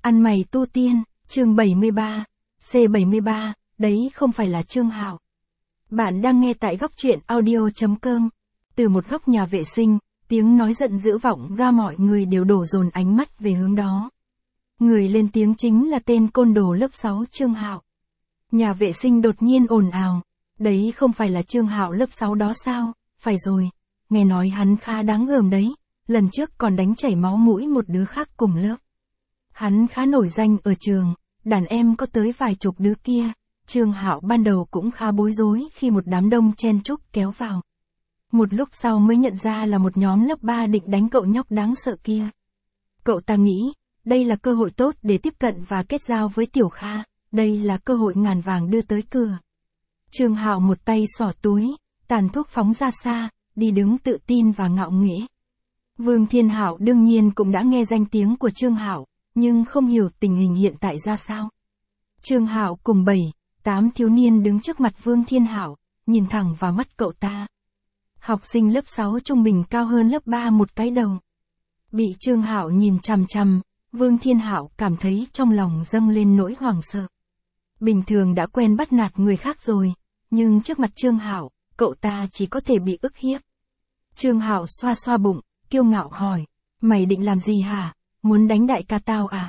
Ăn mày tu tiên, chương 73, C73, đấy không phải là Trương Hạo. Bạn đang nghe tại góc truyện audio.com. Từ một góc nhà vệ sinh, tiếng nói giận dữ vọng ra, mọi người đều đổ dồn ánh mắt về hướng đó. Người lên tiếng chính là tên côn đồ lớp 6 Trương Hạo. Nhà vệ sinh đột nhiên ồn ào, đấy không phải là Trương Hạo lớp 6 đó sao? Phải rồi, nghe nói hắn khá đáng gờm đấy, lần trước còn đánh chảy máu mũi một đứa khác cùng lớp. Hắn khá nổi danh ở trường, đàn em có tới vài chục đứa kia. Trương Hạo ban đầu cũng khá bối rối khi một đám đông chen chúc kéo vào. Một lúc sau mới nhận ra là một nhóm lớp 3 định đánh cậu nhóc đáng sợ kia. Cậu ta nghĩ, đây là cơ hội tốt để tiếp cận và kết giao với Tiểu Kha, đây là cơ hội ngàn vàng đưa tới cửa. Trương Hạo một tay xỏ túi, tàn thuốc phóng ra xa, đi đứng tự tin và ngạo nghễ. Vương Thiên Hạo đương nhiên cũng đã nghe danh tiếng của Trương Hạo, nhưng không hiểu tình hình hiện tại ra sao. Trương Hạo cùng 7-8 thiếu niên đứng trước mặt Vương Thiên Hạo, nhìn thẳng vào mắt cậu ta. Học sinh lớp 6 trung bình cao hơn lớp 3 một cái đầu. Bị Trương Hạo nhìn chằm chằm, Vương Thiên Hạo cảm thấy trong lòng dâng lên nỗi hoảng sợ. Bình thường đã quen bắt nạt người khác rồi, nhưng trước mặt Trương Hạo, cậu ta chỉ có thể bị ức hiếp. Trương Hạo xoa xoa bụng, kiêu ngạo hỏi, mày định làm gì hả? Muốn đánh đại ca tao à?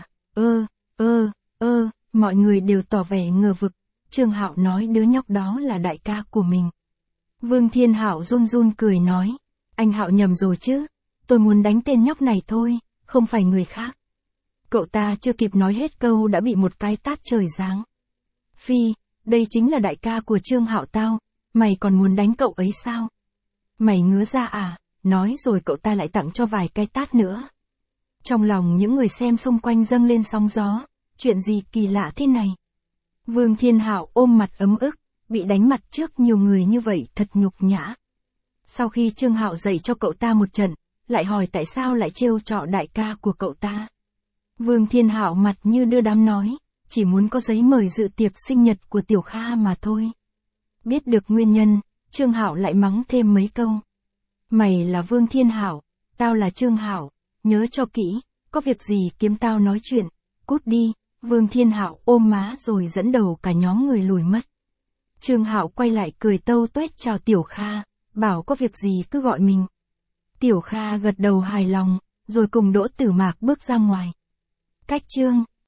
Mọi người đều tỏ vẻ ngờ vực. Trương Hạo nói đứa nhóc đó là đại ca của mình. Vương Thiên Hạo run run cười nói, anh Hạo nhầm rồi chứ, tôi muốn đánh tên nhóc này thôi, không phải người khác. Cậu ta chưa kịp nói hết câu đã bị một cái tát trời giáng. Phi, đây chính là đại ca của Trương Hạo tao, mày còn muốn đánh cậu ấy sao? Mày ngứa ra à? Nói rồi cậu ta lại tặng cho vài cái tát nữa. Trong lòng những người xem xung quanh dâng lên sóng gió, chuyện gì kỳ lạ thế này? Vương Thiên Hạo ôm mặt ấm ức, bị đánh mặt trước nhiều người như vậy thật nhục nhã. Sau khi Trương Hạo dạy cho cậu ta một trận, lại hỏi tại sao lại trêu trọ đại ca của cậu ta. Vương Thiên Hạo mặt như đưa đám nói, chỉ muốn có giấy mời dự tiệc sinh nhật của Tiểu Kha mà thôi. Biết được nguyên nhân, Trương Hạo lại mắng thêm mấy câu. Mày là Vương Thiên Hạo, tao là Trương Hạo, nhớ cho kỹ, có việc gì kiếm tao nói chuyện, cút đi. Vương Thiên Hạo ôm má rồi dẫn đầu cả nhóm người lùi mất. Trương Hạo quay lại cười tâu tuét chào Tiểu Kha, bảo có việc gì cứ gọi mình. Tiểu Kha gật đầu hài lòng, rồi cùng Đỗ Tử Mạc bước ra ngoài. Cách chương